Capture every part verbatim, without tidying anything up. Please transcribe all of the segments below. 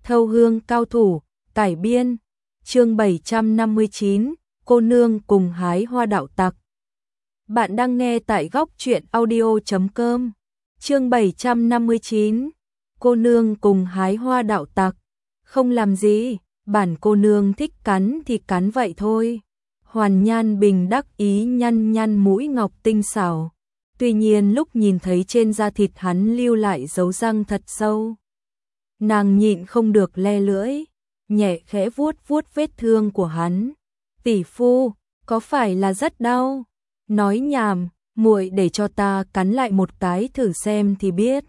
Thâu hương cao thủ, cải biên, chương bảy trăm năm mươi chín, cô nương cùng hái hoa đạo tặc. Bạn đang nghe tại góc truyện audio chấm com, chương bảy trăm năm mươi chín, cô nương cùng hái hoa đạo tặc. Không làm gì, bản cô nương thích cắn thì cắn vậy thôi. Hoàn Nhan Bình đắc ý nhăn nhăn mũi ngọc tinh xảo. Tuy nhiên lúc nhìn thấy trên da thịt hắn lưu lại dấu răng thật sâu, nàng nhịn không được le lưỡi, nhẹ khẽ vuốt vuốt vết thương của hắn. Tỷ phu, có phải là rất đau? Nói nhảm, muội để cho ta cắn lại một cái thử xem thì biết.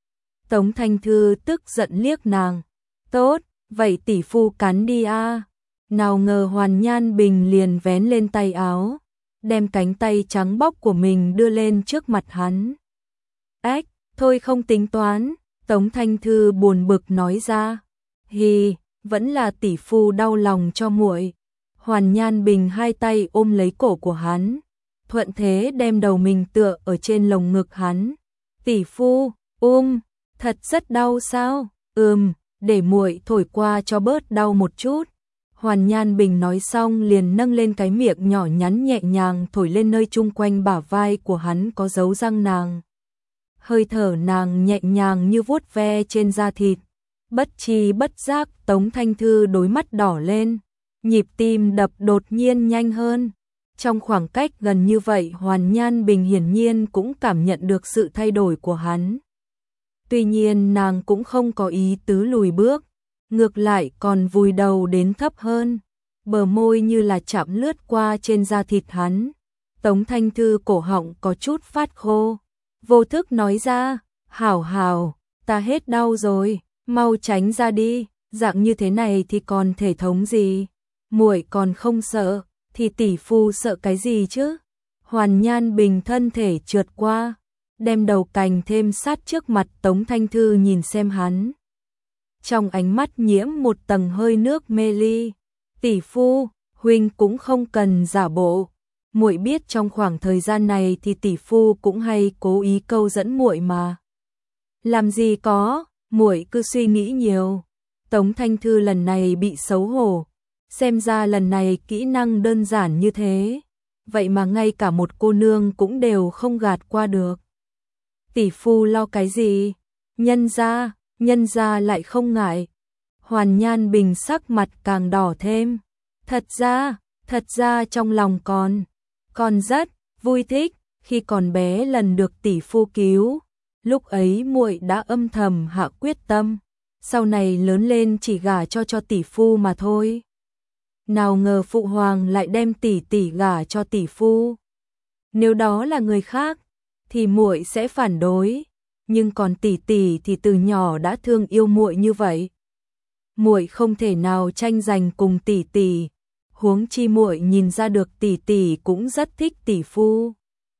Tống Thanh Thư tức giận liếc nàng. Tốt, vậy tỷ phu cắn đi a. Nào ngờ Hoàn Nhan Bình liền vén lên tay áo, đem cánh tay trắng bóc của mình đưa lên trước mặt hắn. Ếch, thôi không tính toán, Tống Thanh Thư buồn bực nói ra. Hì, vẫn là tỷ phu đau lòng cho muội. Hoàn Nhan Bình hai tay ôm lấy cổ của hắn, thuận thế đem đầu mình tựa ở trên lồng ngực hắn. Tỷ phu, ôm, thật rất đau sao? Ừm, để muội thổi qua cho bớt đau một chút. Hoàn Nhan Bình nói xong liền nâng lên cái miệng nhỏ nhắn nhẹ nhàng thổi lên nơi chung quanh bả vai của hắn có dấu răng nàng. Hơi thở nàng nhẹ nhàng như vuốt ve trên da thịt. Bất tri bất giác Tống Thanh Thư đôi mắt đỏ lên, nhịp tim đập đột nhiên nhanh hơn. Trong khoảng cách gần như vậy Hoàn Nhan Bình hiển nhiên cũng cảm nhận được sự thay đổi của hắn. Tuy nhiên nàng cũng không có ý tứ lùi bước, ngược lại còn vùi đầu đến thấp hơn, bờ môi như là chạm lướt qua trên da thịt hắn. Tống Thanh Thư cổ họng có chút phát khô, vô thức nói ra, hảo hảo, ta hết đau rồi, mau tránh ra đi, dạng như thế này thì còn thể thống gì, muội còn không sợ, thì tỷ phu sợ cái gì chứ. Hoàn Nhan Bình thân thể trượt qua, đem đầu cành thêm sát trước mặt Tống Thanh Thư nhìn xem hắn. Trong ánh mắt nhiễm một tầng hơi nước mê ly. Tỷ phu, huynh cũng không cần giả bộ. Muội biết trong khoảng thời gian này thì tỷ phu cũng hay cố ý câu dẫn muội mà. Làm gì có, muội cứ suy nghĩ nhiều. Tống Thanh Thư lần này bị xấu hổ. Xem ra lần này kỹ năng đơn giản như thế, vậy mà ngay cả một cô nương cũng đều không gạt qua được. Tỷ phu lo cái gì? Nhân ra, nhân ra lại không ngại. Hoàn Nhan Bình sắc mặt càng đỏ thêm. Thật ra, thật ra trong lòng con, con rất vui thích khi còn bé lần được tỷ phu cứu. Lúc ấy muội đã âm thầm hạ quyết tâm, sau này lớn lên chỉ gả cho cho tỷ phu mà thôi. Nào ngờ phụ hoàng lại đem tỷ tỷ gả cho tỷ phu. Nếu đó là người khác thì muội sẽ phản đối, nhưng còn tỷ tỷ thì từ nhỏ đã thương yêu muội như vậy. Muội không thể nào tranh giành cùng tỷ tỷ, huống chi muội nhìn ra được tỷ tỷ cũng rất thích tỷ phu.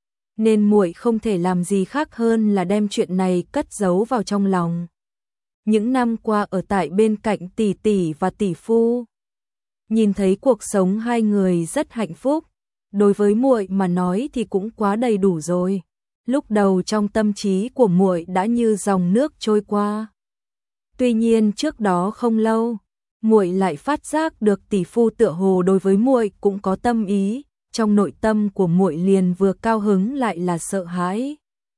Nên muội không thể làm gì khác hơn là đem chuyện này cất giấu vào trong lòng. Những năm qua ở tại bên cạnh tỷ tỷ và tỷ phu, nhìn thấy cuộc sống hai người rất hạnh phúc, đối với muội mà nói thì cũng quá đầy đủ rồi. Lúc đầu trong tâm trí của muội đã như dòng nước trôi qua. Tuy nhiên trước đó không lâu, muội lại phát giác được tỷ phu tựa hồ đối với muội cũng có tâm ý, trong nội tâm của muội liền vừa cao hứng lại là sợ hãi.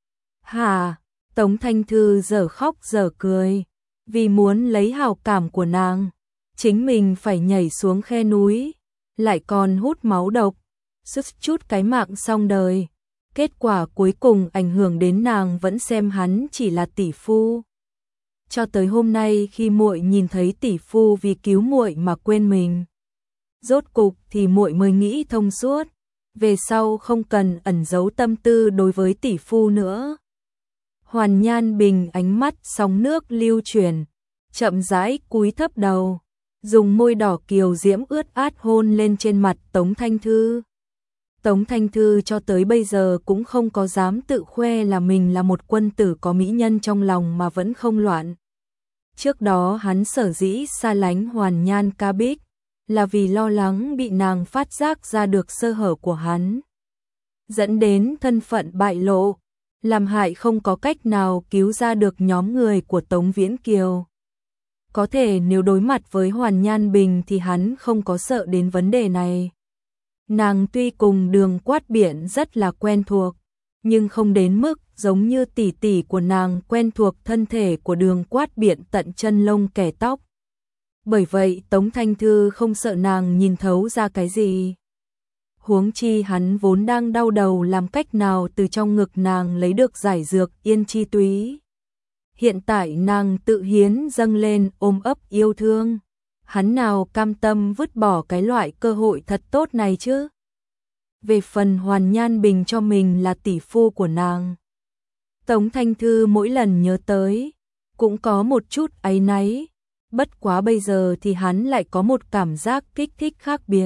Hà, Tống Thanh Thư giờ khóc giờ cười, vì muốn lấy hảo cảm của nàng, chính mình phải nhảy xuống khe núi, lại còn hút máu độc, sức chút cái mạng xong đời. Kết quả cuối cùng ảnh hưởng đến nàng vẫn xem hắn chỉ là tỷ phu. Cho tới hôm nay khi muội nhìn thấy tỷ phu vì cứu muội mà quên mình, rốt cục thì muội mới nghĩ thông suốt, về sau không cần ẩn giấu tâm tư đối với tỷ phu nữa. Hoàn Nhan Bình ánh mắt sóng nước lưu chuyển, chậm rãi cúi thấp đầu, dùng môi đỏ kiều diễm ướt át hôn lên trên mặt Tống Thanh Thư. Tống Thanh Thư cho tới bây giờ cũng không có dám tự khoe là mình là một quân tử có mỹ nhân trong lòng mà vẫn không loạn. Trước đó hắn sở dĩ xa lánh Hoàn Nhan Ca Bích là vì lo lắng bị nàng phát giác ra được sơ hở của hắn, dẫn đến thân phận bại lộ, làm hại không có cách nào cứu ra được nhóm người của Tống Viễn Kiều. Có thể nếu đối mặt với Hoàn Nhan Bình thì hắn không có sợ đến vấn đề này. Nàng tuy cùng Đường Quát Biển rất là quen thuộc, nhưng không đến mức giống như tỷ tỷ của nàng quen thuộc thân thể của Đường Quát Biển tận chân lông kẻ tóc. Bởi vậy Tống Thanh Thư không sợ nàng nhìn thấu ra cái gì. Huống chi hắn vốn đang đau đầu làm cách nào từ trong ngực nàng lấy được giải dược yên chi túy. Hiện tại nàng tự hiến dâng lên ôm ấp yêu thương. Hắn nào cam tâm vứt bỏ cái loại cơ hội thật tốt này chứ. Về phần Hoàn Nhan Bình cho mình là tỷ phu của nàng, Tống Thanh Thư mỗi lần nhớ tới cũng có một chút áy náy. Bất quá bây giờ thì hắn lại có một cảm giác kích thích khác biệt.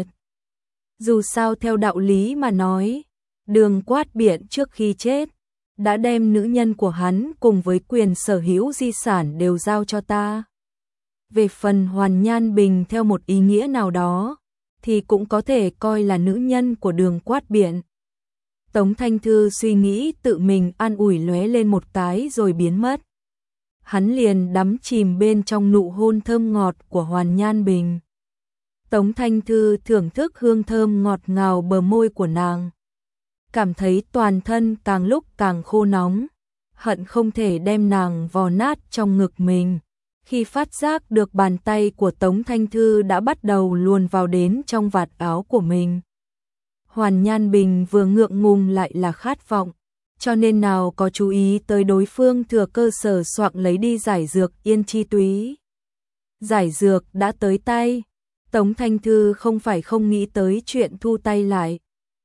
Dù sao theo đạo lý mà nói, Đường Quát Biển trước khi chết đã đem nữ nhân của hắn cùng với quyền sở hữu di sản đều giao cho ta. Về phần Hoàn Nhan Bình theo một ý nghĩa nào đó thì cũng có thể coi là nữ nhân của Đường Quát Biển. Tống Thanh Thư suy nghĩ tự mình an ủi lóe lên một cái rồi biến mất. Hắn liền đắm chìm bên trong nụ hôn thơm ngọt của Hoàn Nhan Bình. Tống Thanh Thư thưởng thức hương thơm ngọt ngào bờ môi của nàng, cảm thấy toàn thân càng lúc càng khô nóng, hận không thể đem nàng vò nát trong ngực mình. Khi phát giác được bàn tay của Tống Thanh Thư đã bắt đầu luồn vào đến trong vạt áo của mình, Hoàn Nhan Bình vừa ngượng ngùng lại là khát vọng, cho nên nào có chú ý tới đối phương thừa cơ sở soạng lấy đi giải dược yên chi túy. Giải dược đã tới tay, Tống Thanh Thư không phải không nghĩ tới chuyện thu tay lại.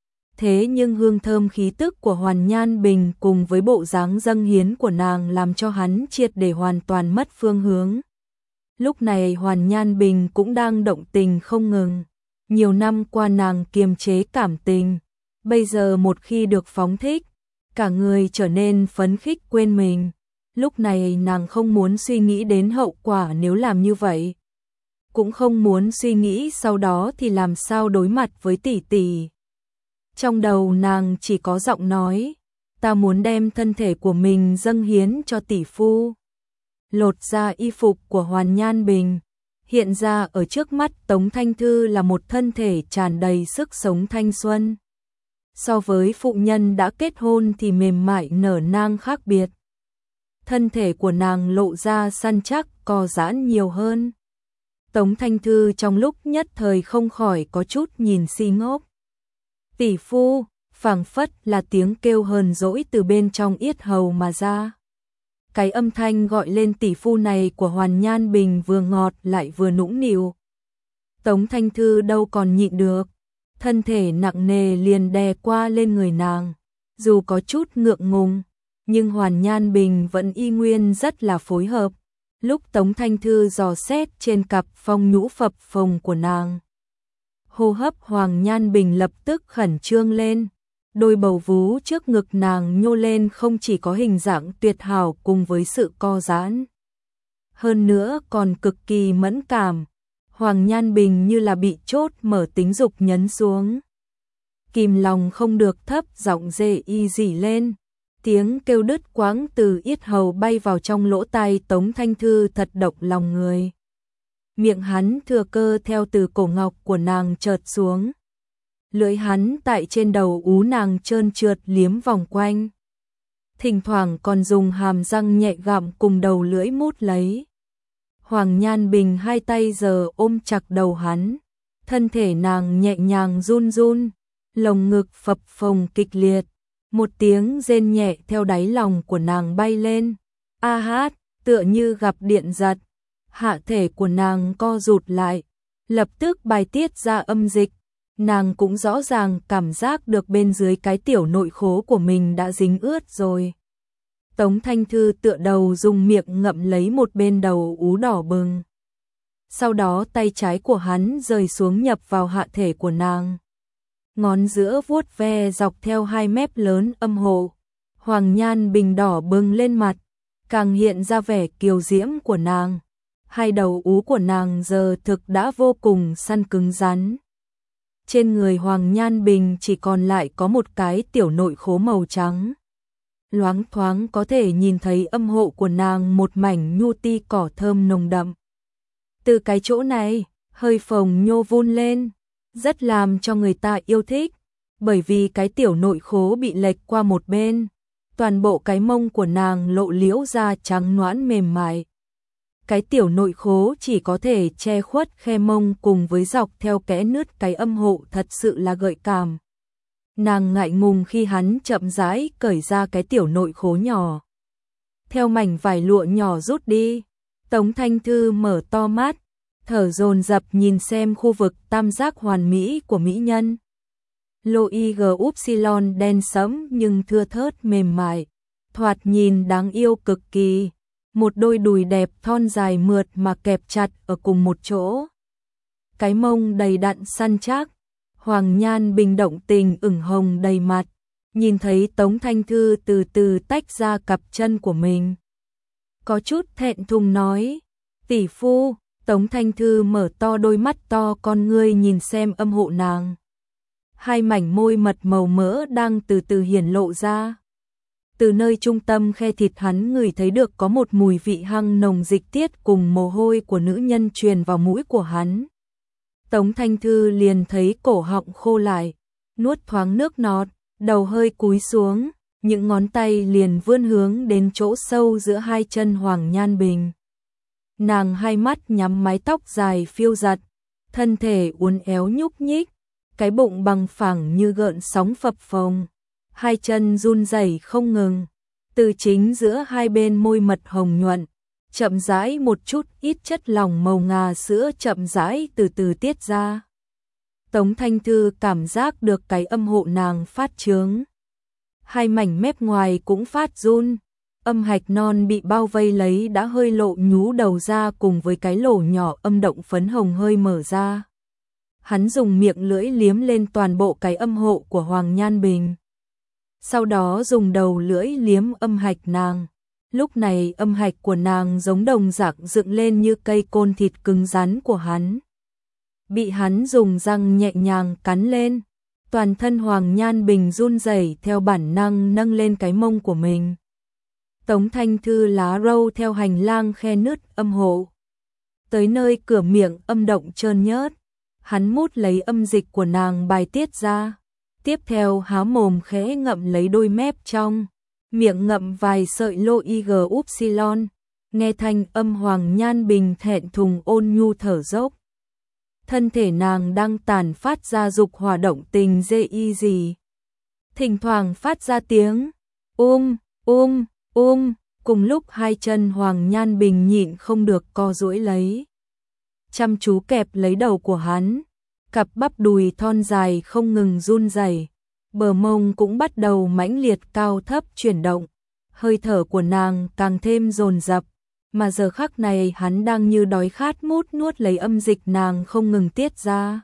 Thế nhưng hương thơm khí tức của Hoàn Nhan Bình cùng với bộ dáng dâng hiến của nàng làm cho hắn triệt để hoàn toàn mất phương hướng. Lúc này Hoàn Nhan Bình cũng đang động tình không ngừng. Nhiều năm qua nàng kiềm chế cảm tình, bây giờ một khi được phóng thích, cả người trở nên phấn khích quên mình. Lúc này nàng không muốn suy nghĩ đến hậu quả nếu làm như vậy, cũng không muốn suy nghĩ sau đó thì làm sao đối mặt với tỷ tỷ. Trong đầu nàng chỉ có giọng nói, ta muốn đem thân thể của mình dâng hiến cho tỷ phu. Lột ra y phục của Hoàn Nhan Bình, hiện ra ở trước mắt Tống Thanh Thư là một thân thể tràn đầy sức sống thanh xuân. So với phụ nhân đã kết hôn thì mềm mại nở nang khác biệt. Thân thể của nàng lộ ra săn chắc, co giãn nhiều hơn. Tống Thanh Thư trong lúc nhất thời không khỏi có chút nhìn si ngốc. Tỷ phu, phảng phất là tiếng kêu hờn dỗi từ bên trong yết hầu mà ra. Cái âm thanh gọi lên tỷ phu này của Hoàn Nhan Bình vừa ngọt lại vừa nũng nịu. Tống Thanh Thư đâu còn nhịn được, thân thể nặng nề liền đè qua lên người nàng. Dù có chút ngượng ngùng, nhưng Hoàn Nhan Bình vẫn y nguyên rất là phối hợp. Lúc Tống Thanh Thư dò xét trên cặp phong nhũ phập phồng của nàng, hô hấp Hoàng Nhan Bình lập tức khẩn trương lên. Đôi bầu vú trước ngực nàng nhô lên không chỉ có hình dạng tuyệt hảo cùng với sự co giãn, hơn nữa còn cực kỳ mẫn cảm. Hoàng Nhan Bình như là bị chốt mở tính dục nhấn xuống. Kìm lòng không được thấp giọng rê y rỉ lên. Tiếng kêu đứt quãng từ yết hầu bay vào trong lỗ tai Tống Thanh Thư thật động lòng người. Miệng hắn thừa cơ theo từ cổ ngọc của nàng chợt xuống. Lưỡi hắn tại trên đầu ú nàng trơn trượt liếm vòng quanh. Thỉnh thoảng còn dùng hàm răng nhẹ gặm cùng đầu lưỡi mút lấy. Hoàng Nhan Bình hai tay giờ ôm chặt đầu hắn. Thân thể nàng nhẹ nhàng run run, lồng ngực phập phồng kịch liệt. Một tiếng rên nhẹ theo đáy lòng của nàng bay lên. A hát, tựa như gặp điện giật. Hạ thể của nàng co rụt lại, lập tức bài tiết ra âm dịch. Nàng cũng rõ ràng cảm giác được bên dưới cái tiểu nội khố của mình đã dính ướt rồi. Tống Thanh Thư tựa đầu dùng miệng ngậm lấy một bên đầu ú đỏ bừng. Sau đó tay trái của hắn rời xuống nhập vào hạ thể của nàng. Ngón giữa vuốt ve dọc theo hai mép lớn âm hộ. Hoàng Nhan Bình đỏ bừng lên mặt, càng hiện ra vẻ kiều diễm của nàng. Hai đầu ú của nàng giờ thực đã vô cùng săn cứng rắn. Trên người Hoàng Nhan Bình chỉ còn lại có một cái tiểu nội khố màu trắng. Loáng thoáng có thể nhìn thấy âm hộ của nàng một mảnh nhu ti cỏ thơm nồng đậm. Từ cái chỗ này, hơi phồng nhô vun lên, rất làm cho người ta yêu thích, bởi vì cái tiểu nội khố bị lệch qua một bên, toàn bộ cái mông của nàng lộ liễu ra trắng nõn mềm mại. Cái tiểu nội khố chỉ có thể che khuất khe mông cùng với dọc theo kẽ nứt cái âm hộ thật sự là gợi cảm. Nàng ngại ngùng khi hắn chậm rãi cởi ra cái tiểu nội khố nhỏ. Theo mảnh vải lụa nhỏ rút đi, Tống Thanh Thư mở to mắt, thở dồn dập nhìn xem khu vực tam giác hoàn mỹ của mỹ nhân. Lô y gờ upsilon đen sẫm nhưng thưa thớt mềm mại, thoạt nhìn đáng yêu cực kỳ. Một đôi đùi đẹp thon dài mượt mà kẹp chặt ở cùng một chỗ. Cái mông đầy đặn săn chắc, Hoàng Nhan Bình động tình ửng hồng đầy mặt, nhìn thấy Tống Thanh Thư từ từ tách ra cặp chân của mình. Có chút thẹn thùng nói, tỷ phu. Tống Thanh Thư mở to đôi mắt to con ngươi nhìn xem âm hộ nàng. Hai mảnh môi mật màu mỡ đang từ từ hiển lộ ra. Từ nơi trung tâm khe thịt hắn ngửi thấy được có một mùi vị hăng nồng dịch tiết cùng mồ hôi của nữ nhân truyền vào mũi của hắn. Tống Thanh Thư liền thấy cổ họng khô lại, nuốt thoáng nước nọt, đầu hơi cúi xuống, những ngón tay liền vươn hướng đến chỗ sâu giữa hai chân Hoàng Nhan Bình. Nàng hai mắt nhắm mái tóc dài phiêu giật, thân thể uốn éo nhúc nhích, cái bụng bằng phẳng như gợn sóng phập phồng, hai chân run rẩy không ngừng, từ chính giữa hai bên môi mật hồng nhuận, chậm rãi một chút ít chất lỏng màu ngà sữa chậm rãi từ từ tiết ra. Tống Thanh Thư cảm giác được cái âm hộ nàng phát trướng, hai mảnh mép ngoài cũng phát run. Âm hạch non bị bao vây lấy đã hơi lộ nhú đầu ra cùng với cái lỗ nhỏ âm động phấn hồng hơi mở ra. Hắn dùng miệng lưỡi liếm lên toàn bộ cái âm hộ của Hoàng Nhan Bình. Sau đó dùng đầu lưỡi liếm âm hạch nàng. Lúc này âm hạch của nàng giống đồng dạng dựng lên như cây côn thịt cứng rắn của hắn. Bị hắn dùng răng nhẹ nhàng cắn lên. Toàn thân Hoàng Nhan Bình run rẩy theo bản năng nâng lên cái mông của mình. Tống Thanh Thư lá râu theo hành lang khe nứt âm hộ. Tới nơi cửa miệng âm động trơn nhớt, hắn mút lấy âm dịch của nàng bài tiết ra. Tiếp theo há mồm khẽ ngậm lấy đôi mép trong, miệng ngậm vài sợi lô ig upsilon, nghe thanh âm Hoàng Nhan Bình thẹn thùng ôn nhu thở dốc. Thân thể nàng đang tàn phát ra dục hỏa động tình dê y gì. Thỉnh thoảng phát ra tiếng um, um, um, cùng lúc hai chân Hoàng Nhan Bình nhịn không được co duỗi lấy. Chăm chú kẹp lấy đầu của hắn, cặp bắp đùi thon dài không ngừng run rẩy, bờ mông cũng bắt đầu mãnh liệt cao thấp chuyển động, hơi thở của nàng càng thêm dồn dập, mà giờ khắc này hắn đang như đói khát mút nuốt lấy âm dịch nàng không ngừng tiết ra.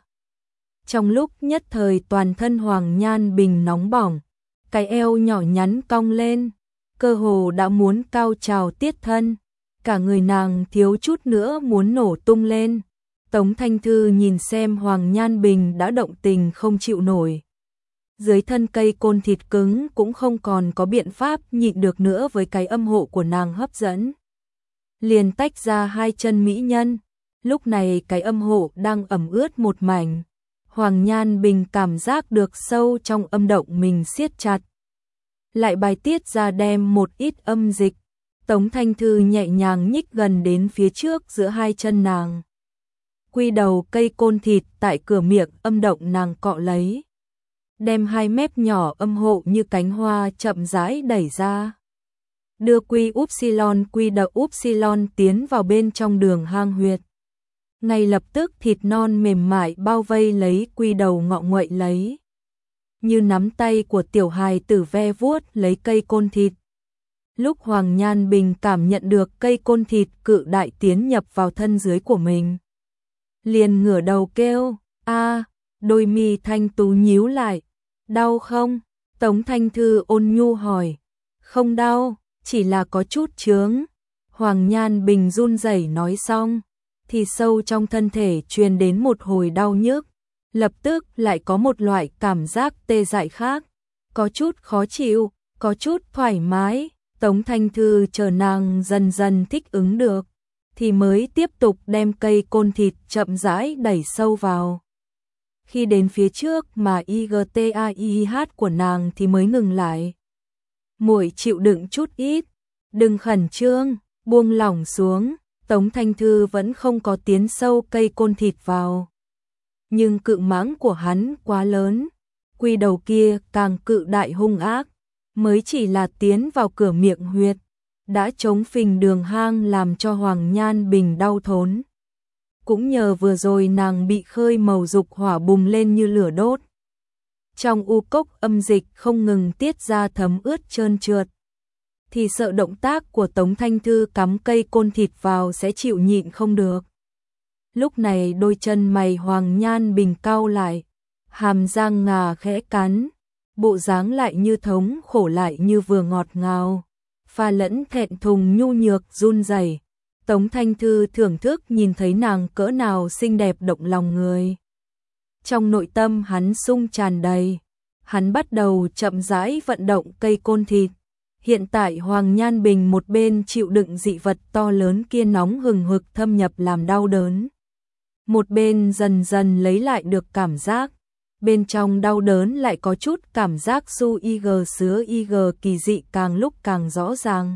Trong lúc nhất thời toàn thân Hoàng Nhan Bình nóng bỏng, cái eo nhỏ nhắn cong lên, cơ hồ đã muốn cao trào tiết thân, cả người nàng thiếu chút nữa muốn nổ tung lên. Tống Thanh Thư nhìn xem Hoàng Nhan Bình đã động tình không chịu nổi. Dưới thân cây côn thịt cứng cũng không còn có biện pháp nhịn được nữa với cái âm hộ của nàng hấp dẫn. Liền tách ra hai chân mỹ nhân, lúc này cái âm hộ đang ẩm ướt một mảnh. Hoàng Nhan Bình cảm giác được sâu trong âm động mình siết chặt. Lại bài tiết ra đem một ít âm dịch. Tống Thanh Thư nhẹ nhàng nhích gần đến phía trước giữa hai chân nàng. Quy đầu cây côn thịt tại cửa miệng âm động nàng cọ lấy. Đem hai mép nhỏ âm hộ như cánh hoa chậm rãi đẩy ra. Đưa quy upsilon quy đầu upsilon tiến vào bên trong đường hang huyệt. Ngay lập tức thịt non mềm mại bao vây lấy quy đầu ngọ nguậy lấy. Như nắm tay của tiểu hài tử ve vuốt lấy cây côn thịt. Lúc Hoàng Nhan Bình cảm nhận được cây côn thịt cự đại tiến nhập vào thân dưới của mình, liền ngửa đầu kêu, a, đôi mi thanh tú nhíu lại, đau không? Tống Thanh Thư ôn nhu hỏi, không đau, chỉ là có chút chướng. Hoàng Nhan Bình run rẩy nói xong, thì sâu trong thân thể truyền đến một hồi đau nhức, lập tức lại có một loại cảm giác tê dại khác, có chút khó chịu, có chút thoải mái. Tống Thanh Thư chờ nàng dần dần thích ứng được, thì mới tiếp tục đem cây côn thịt chậm rãi đẩy sâu vào. Khi đến phía trước mà i giê tê a i hát của nàng thì mới ngừng lại. Muội chịu đựng chút ít, đừng khẩn trương, buông lỏng xuống. Tống Thanh Thư vẫn không có tiến sâu cây côn thịt vào. Nhưng cự mãng của hắn quá lớn, quy đầu kia càng cự đại hung ác, mới chỉ là tiến vào cửa miệng huyệt, đã chống phình đường hang làm cho Hoàng Nhan Bình đau thốn. Cũng nhờ vừa rồi nàng bị khơi màu dục hỏa bùng lên như lửa đốt. Trong u cốc âm dịch không ngừng tiết ra thấm ướt trơn trượt, thì sợ động tác của Tống Thanh Thư cắm cây côn thịt vào sẽ chịu nhịn không được. Lúc này đôi chân mày Hoàng Nhan Bình cau lại, hàm răng ngà khẽ cắn, bộ dáng lại như thống khổ lại như vừa ngọt ngào, pha lẫn thẹn thùng nhu nhược run rẩy. Tống Thanh Thư thưởng thức nhìn thấy nàng cỡ nào xinh đẹp động lòng người. Trong nội tâm hắn sung tràn đầy, hắn bắt đầu chậm rãi vận động cây côn thịt. Hiện tại Hoàng Nhan Bình một bên chịu đựng dị vật to lớn kia nóng hừng hực thâm nhập làm đau đớn, một bên dần dần lấy lại được cảm giác. Bên trong đau đớn lại có chút cảm giác su ig sứa ig kỳ dị càng lúc càng rõ ràng,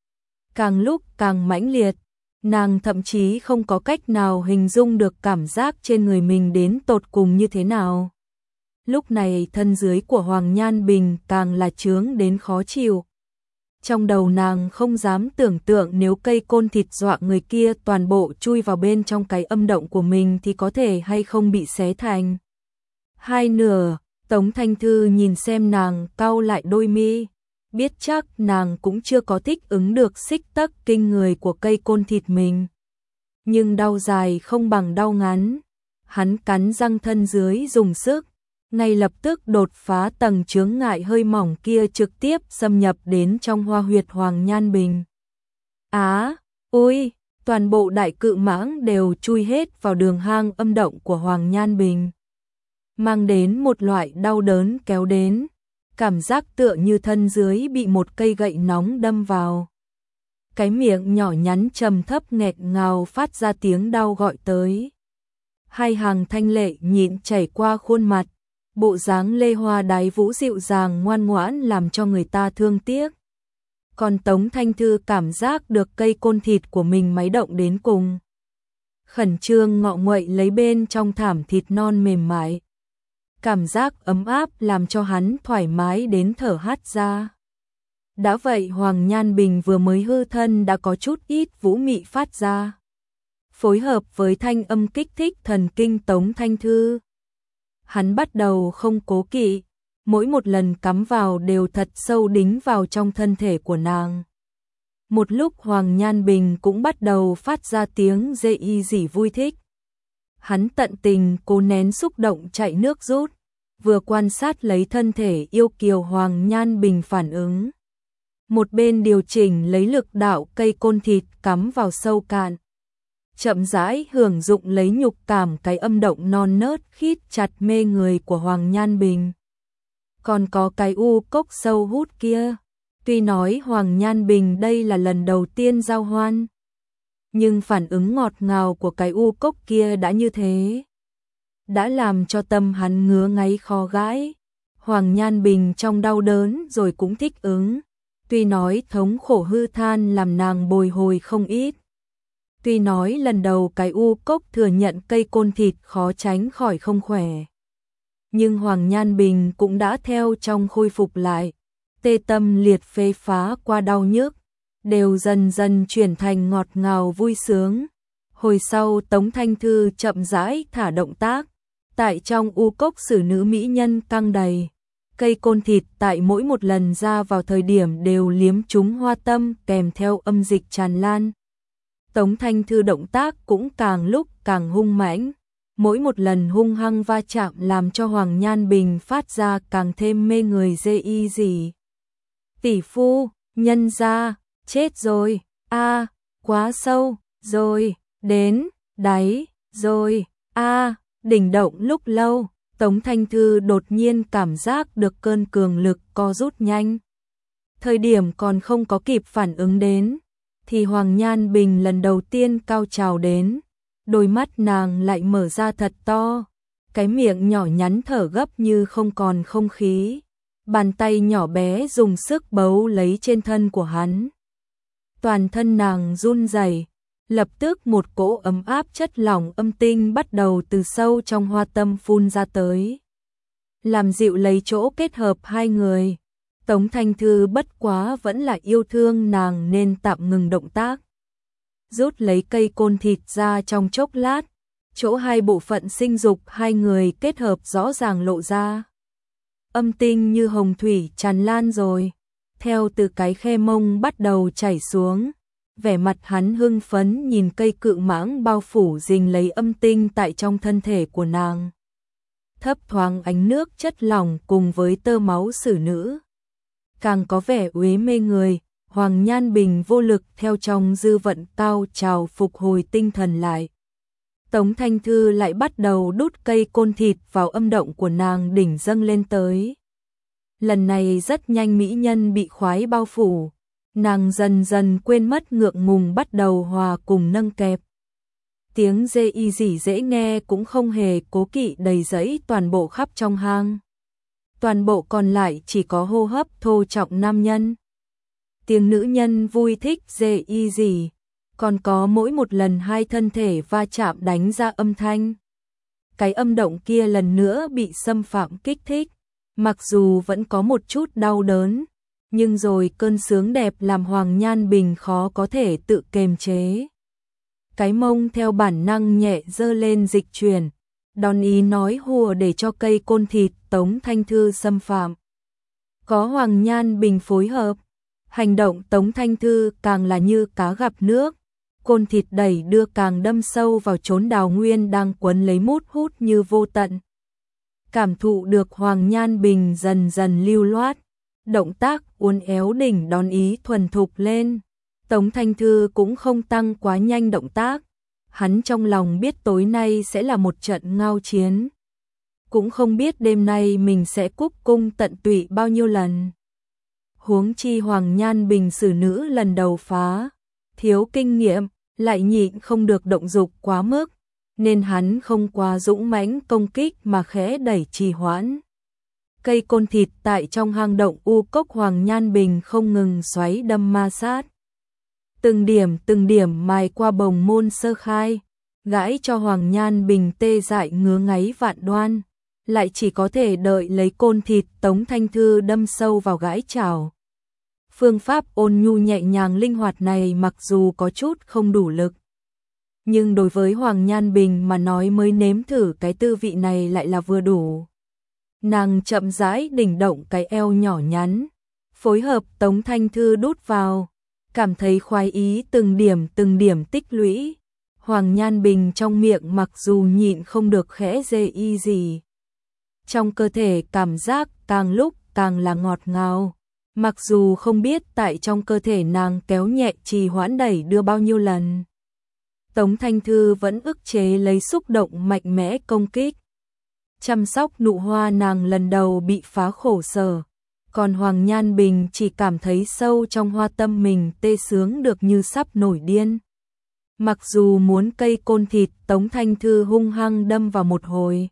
càng lúc càng mãnh liệt. Nàng thậm chí không có cách nào hình dung được cảm giác trên người mình đến tột cùng như thế nào. Lúc này thân dưới của Hoàng Nhan Bình càng là chướng đến khó chịu. Trong đầu nàng không dám tưởng tượng nếu cây côn thịt dọa người kia toàn bộ chui vào bên trong cái âm động của mình thì có thể hay không bị xé thành hai nửa. Tống Thanh Thư nhìn xem nàng cau lại đôi mi, biết chắc nàng cũng chưa có thích ứng được xích tấc kinh người của cây côn thịt mình. Nhưng đau dài không bằng đau ngắn. Hắn cắn răng thân dưới dùng sức, ngay lập tức đột phá tầng chướng ngại hơi mỏng kia, trực tiếp xâm nhập đến trong hoa huyệt Hoàng Nhan Bình. Á, ôi, toàn bộ đại cự mãng đều chui hết vào đường hang âm động của Hoàng Nhan Bình, mang đến một loại đau đớn kéo đến, cảm giác tựa như thân dưới bị một cây gậy nóng đâm vào. Cái miệng nhỏ nhắn trầm thấp nghẹt ngào phát ra tiếng đau gọi tới. Hai hàng thanh lệ nhịn chảy qua khuôn mặt, bộ dáng lê hoa đái vũ dịu dàng ngoan ngoãn làm cho người ta thương tiếc. Còn Tống Thanh Thư cảm giác được cây côn thịt của mình máy động đến cùng, khẩn trương ngọ nguậy lấy bên trong thảm thịt non mềm mại. Cảm giác ấm áp làm cho hắn thoải mái đến thở hắt ra. Đã vậy Hoàng Nhan Bình vừa mới hư thân đã có chút ít vũ mị phát ra, phối hợp với thanh âm kích thích thần kinh Tống Thanh Thư. Hắn bắt đầu không cố kỵ, mỗi một lần cắm vào đều thật sâu đính vào trong thân thể của nàng. Một lúc Hoàng Nhan Bình cũng bắt đầu phát ra tiếng rê y rỉ vui thích. Hắn tận tình cố nén xúc động chạy nước rút, vừa quan sát lấy thân thể yêu kiều Hoàng Nhan Bình phản ứng, một bên điều chỉnh lấy lực đạo cây côn thịt cắm vào sâu cạn, chậm rãi hưởng dụng lấy nhục cảm cái âm động non nớt khít chặt mê người của Hoàng Nhan Bình. Còn có cái u cốc sâu hút kia, tuy nói Hoàng Nhan Bình đây là lần đầu tiên giao hoan, nhưng phản ứng ngọt ngào của cái u cốc kia đã như thế, đã làm cho tâm hắn ngứa ngáy khó gãi. Hoàng Nhan Bình trong đau đớn rồi cũng thích ứng, tuy nói thống khổ hư than làm nàng bồi hồi không ít. Tuy nói lần đầu cái u cốc thừa nhận cây côn thịt khó tránh khỏi không khỏe, nhưng Hoàng Nhan Bình cũng đã theo trong khôi phục lại, tê tâm liệt phế phá qua đau nhức, đều dần dần chuyển thành ngọt ngào vui sướng. Hồi sau Tống Thanh Thư chậm rãi thả động tác, tại trong u cốc xử nữ mỹ nhân căng đầy. Cây côn thịt tại mỗi một lần ra vào thời điểm đều liếm trúng hoa tâm kèm theo âm dịch tràn lan. Tống Thanh Thư động tác cũng càng lúc càng hung mãnh, mỗi một lần hung hăng va chạm làm cho Hoàng Nhan Bình phát ra càng thêm mê người dê y gì. Tỷ phu, nhân ra, chết rồi, a quá sâu, rồi, đến, đáy, rồi, a đỉnh động lúc lâu, Tống Thanh Thư đột nhiên cảm giác được cơn cường lực co rút nhanh. Thời điểm còn không có kịp phản ứng đến, thì Hoàng Nhan Bình lần đầu tiên cao trào đến, đôi mắt nàng lại mở ra thật to, cái miệng nhỏ nhắn thở gấp như không còn không khí, bàn tay nhỏ bé dùng sức bấu lấy trên thân của hắn. Toàn thân nàng run rẩy, lập tức một cỗ ấm áp chất lỏng âm tinh bắt đầu từ sâu trong hoa tâm phun ra tới, làm dịu lấy chỗ kết hợp hai người. Tống Thanh Thư bất quá vẫn là yêu thương nàng nên tạm ngừng động tác, rút lấy cây côn thịt ra trong chốc lát, chỗ hai bộ phận sinh dục hai người kết hợp rõ ràng lộ ra. Âm tinh như hồng thủy tràn lan rồi, theo từ cái khe mông bắt đầu chảy xuống. Vẻ mặt hắn hưng phấn nhìn cây cự mãng bao phủ dính lấy âm tinh tại trong thân thể của nàng. Thấp thoáng ánh nước chất lỏng cùng với tơ máu xử nữ, càng có vẻ uế mê người. Hoàng Nhan Bình vô lực theo trong dư vận cao trào phục hồi tinh thần lại. Tống Thanh Thư lại bắt đầu đút cây côn thịt vào âm động của nàng đỉnh dâng lên tới. Lần này rất nhanh mỹ nhân bị khoái bao phủ, nàng dần dần quên mất ngượng ngùng bắt đầu hòa cùng nâng kẹp. Tiếng dê y dỉ dễ nghe cũng không hề cố kỵ đầy dẫy toàn bộ khắp trong hang. Toàn bộ còn lại chỉ có hô hấp thô trọng nam nhân. Tiếng nữ nhân vui thích dê y dỉ, còn có mỗi một lần hai thân thể va chạm đánh ra âm thanh. Cái âm động kia lần nữa bị xâm phạm kích thích, mặc dù vẫn có một chút đau đớn, nhưng rồi cơn sướng đẹp làm Hoàng Nhan Bình khó có thể tự kiềm chế. Cái mông theo bản năng nhẹ dơ lên dịch chuyển, đón ý nói hùa để cho cây côn thịt Tống Thanh Thư xâm phạm. Có Hoàng Nhan Bình phối hợp, hành động Tống Thanh Thư càng là như cá gặp nước, côn thịt đẩy đưa càng đâm sâu vào chốn đào nguyên đang quấn lấy mút hút như vô tận. Cảm thụ được Hoàng Nhan Bình dần dần lưu loát, động tác uốn éo đỉnh đón ý thuần thục lên. Tống Thanh Thư cũng không tăng quá nhanh động tác, hắn trong lòng biết tối nay sẽ là một trận ngao chiến. Cũng không biết đêm nay mình sẽ cúc cung tận tụy bao nhiêu lần. Huống chi Hoàng Nhan Bình xử nữ lần đầu phá, thiếu kinh nghiệm, lại nhịn không được động dục quá mức, nên hắn không quá dũng mãnh công kích mà khẽ đẩy trì hoãn. Cây côn thịt tại trong hang động u cốc Hoàng Nhan Bình không ngừng xoáy đâm ma sát. Từng điểm từng điểm mài qua bồng môn sơ khai, gãi cho Hoàng Nhan Bình tê dại ngứa ngáy vạn đoan, lại chỉ có thể đợi lấy côn thịt Tống Thanh Thư đâm sâu vào gãi chảo. Phương pháp ôn nhu nhẹ nhàng linh hoạt này mặc dù có chút không đủ lực, nhưng đối với Hoàng Nhan Bình mà nói mới nếm thử cái tư vị này lại là vừa đủ. Nàng chậm rãi đỉnh động cái eo nhỏ nhắn, phối hợp Tống Thanh Thư đút vào, cảm thấy khoái ý từng điểm từng điểm tích lũy. Hoàng Nhan Bình trong miệng mặc dù nhịn không được khẽ dê y gì, trong cơ thể cảm giác càng lúc càng là ngọt ngào. Mặc dù không biết tại trong cơ thể nàng kéo nhẹ trì hoãn đẩy đưa bao nhiêu lần, Tống Thanh Thư vẫn ức chế lấy xúc động mạnh mẽ công kích. Chăm sóc nụ hoa nàng lần đầu bị phá khổ sở, còn Hoàng Nhan Bình chỉ cảm thấy sâu trong hoa tâm mình tê sướng được như sắp nổi điên. Mặc dù muốn cây côn thịt Tống Thanh Thư hung hăng đâm vào một hồi,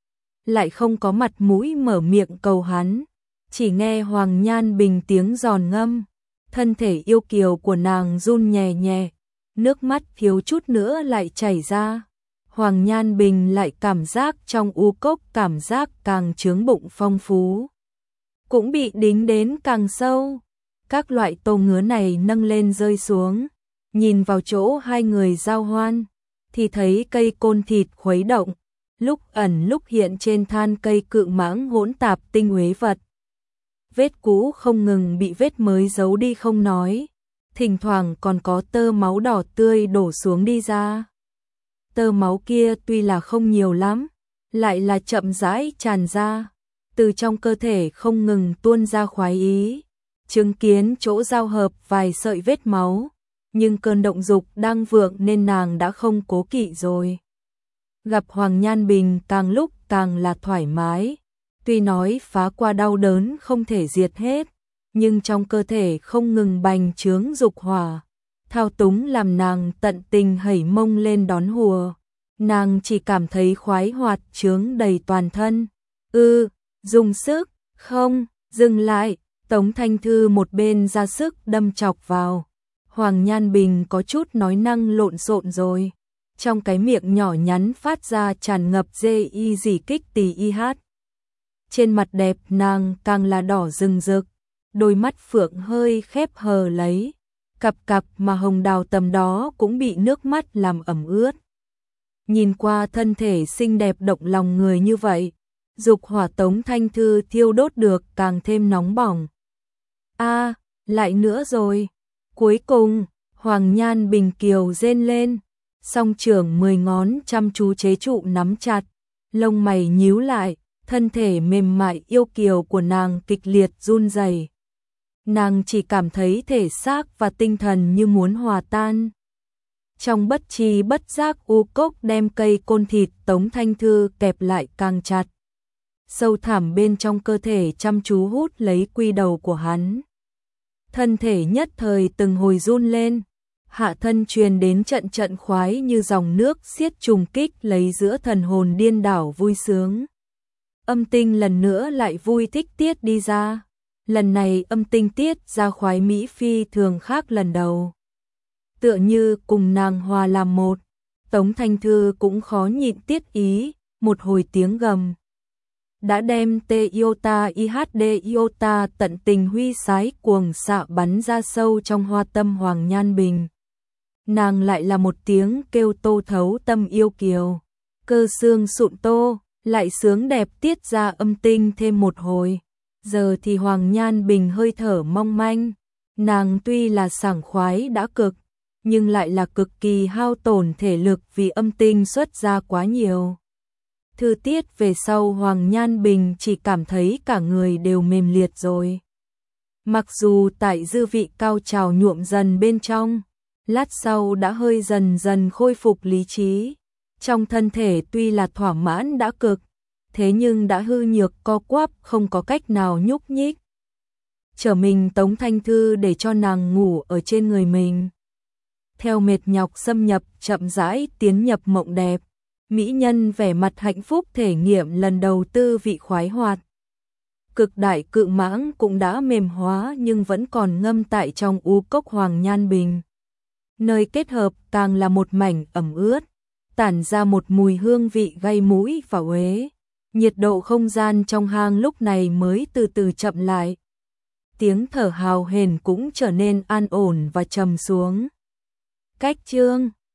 lại không có mặt mũi mở miệng cầu hắn, chỉ nghe Hoàng Nhan Bình tiếng giòn ngâm, thân thể yêu kiều của nàng run nhẹ nhẹ, nước mắt thiếu chút nữa lại chảy ra. Hoàng Nhan Bình lại cảm giác trong u cốc cảm giác càng chướng bụng phong phú, cũng bị đính đến càng sâu. Các loại tô ngứa này nâng lên rơi xuống, nhìn vào chỗ hai người giao hoan, thì thấy cây côn thịt khuấy động, lúc ẩn lúc hiện trên than cây cự mãng hỗn tạp tinh uế vật. Vết cũ không ngừng bị vết mới giấu đi không nói, thỉnh thoảng còn có tơ máu đỏ tươi đổ xuống đi ra. Tơ máu kia tuy là không nhiều lắm, lại là chậm rãi tràn ra, từ trong cơ thể không ngừng tuôn ra khoái ý. Chứng kiến chỗ giao hợp vài sợi vết máu, nhưng cơn động dục đang vượng nên nàng đã không cố kỵ rồi. Gặp Hoàng Nhan Bình càng lúc càng là thoải mái, tuy nói phá qua đau đớn không thể diệt hết, nhưng trong cơ thể không ngừng bành trướng dục hỏa, thao túng làm nàng tận tình hẩy mông lên đón hùa. Nàng chỉ cảm thấy khoái hoạt chướng đầy toàn thân. Ư, dùng sức, không, dừng lại, Tống Thanh Thư một bên ra sức đâm chọc vào. Hoàng Nhan Bình có chút nói năng lộn xộn rồi. Trong cái miệng nhỏ nhắn phát ra tràn ngập dê y dì kích tì y hát. Trên mặt đẹp nàng càng là đỏ rừng rực, đôi mắt phượng hơi khép hờ lấy. Cặp cặp mà hồng đào tầm đó cũng bị nước mắt làm ẩm ướt. Nhìn qua thân thể xinh đẹp động lòng người như vậy, dục hỏa Tống Thanh Thư thiêu đốt được càng thêm nóng bỏng. A, lại nữa rồi. Cuối cùng, Hoàng Nhan Bình kiều rên lên, song trưởng mười ngón chăm chú chế trụ nắm chặt, lông mày nhíu lại, thân thể mềm mại yêu kiều của nàng kịch liệt run rẩy. Nàng chỉ cảm thấy thể xác và tinh thần như muốn hòa tan. Trong bất tri bất giác U Cốc đem cây côn thịt Tống Thanh Thư kẹp lại càng chặt. Sâu thẳm bên trong cơ thể chăm chú hút lấy quy đầu của hắn. Thân thể nhất thời từng hồi run lên, hạ thân truyền đến trận trận khoái như dòng nước xiết trùng kích lấy giữa thần hồn điên đảo vui sướng. Âm tinh lần nữa lại vui thích tiết đi ra. Lần này âm tinh tiết ra khoái mỹ phi thường khác lần đầu. Tựa như cùng nàng hòa làm một, Tống Thanh Thư cũng khó nhịn tiết ý, một hồi tiếng gầm. Đã đem tê iota ihd iota tận tình huy sái cuồng xạ bắn ra sâu trong hoa tâm Hoàng Nhan Bình. Nàng lại là một tiếng kêu tô thấu tâm yêu kiều. Cơ xương sụn tô, lại sướng đẹp tiết ra âm tinh thêm một hồi. Giờ thì Hoàng Nhan Bình hơi thở mong manh. Nàng tuy là sảng khoái đã cực, nhưng lại là cực kỳ hao tổn thể lực vì âm tinh xuất ra quá nhiều. Thư tiết về sau Hoàng Nhan Bình chỉ cảm thấy cả người đều mềm liệt rồi. Mặc dù tại dư vị cao trào nhuộm dần bên trong, lát sau đã hơi dần dần khôi phục lý trí. Trong thân thể tuy là thỏa mãn đã cực, thế nhưng đã hư nhược co quắp không có cách nào nhúc nhích. Trở mình Tống Thanh Thư để cho nàng ngủ ở trên người mình. Theo mệt nhọc xâm nhập chậm rãi tiến nhập mộng đẹp. Mỹ nhân vẻ mặt hạnh phúc thể nghiệm lần đầu tư vị khoái hoạt. Cực đại cự mãng cũng đã mềm hóa nhưng vẫn còn ngâm tại trong U Cốc Hoàng Nhan Bình. Nơi kết hợp càng là một mảnh ẩm ướt, tản ra một mùi hương vị gây mũi và uế. Nhiệt độ không gian trong hang lúc này mới từ từ chậm lại. Tiếng thở hào hển cũng trở nên an ổn và trầm xuống. Cách chương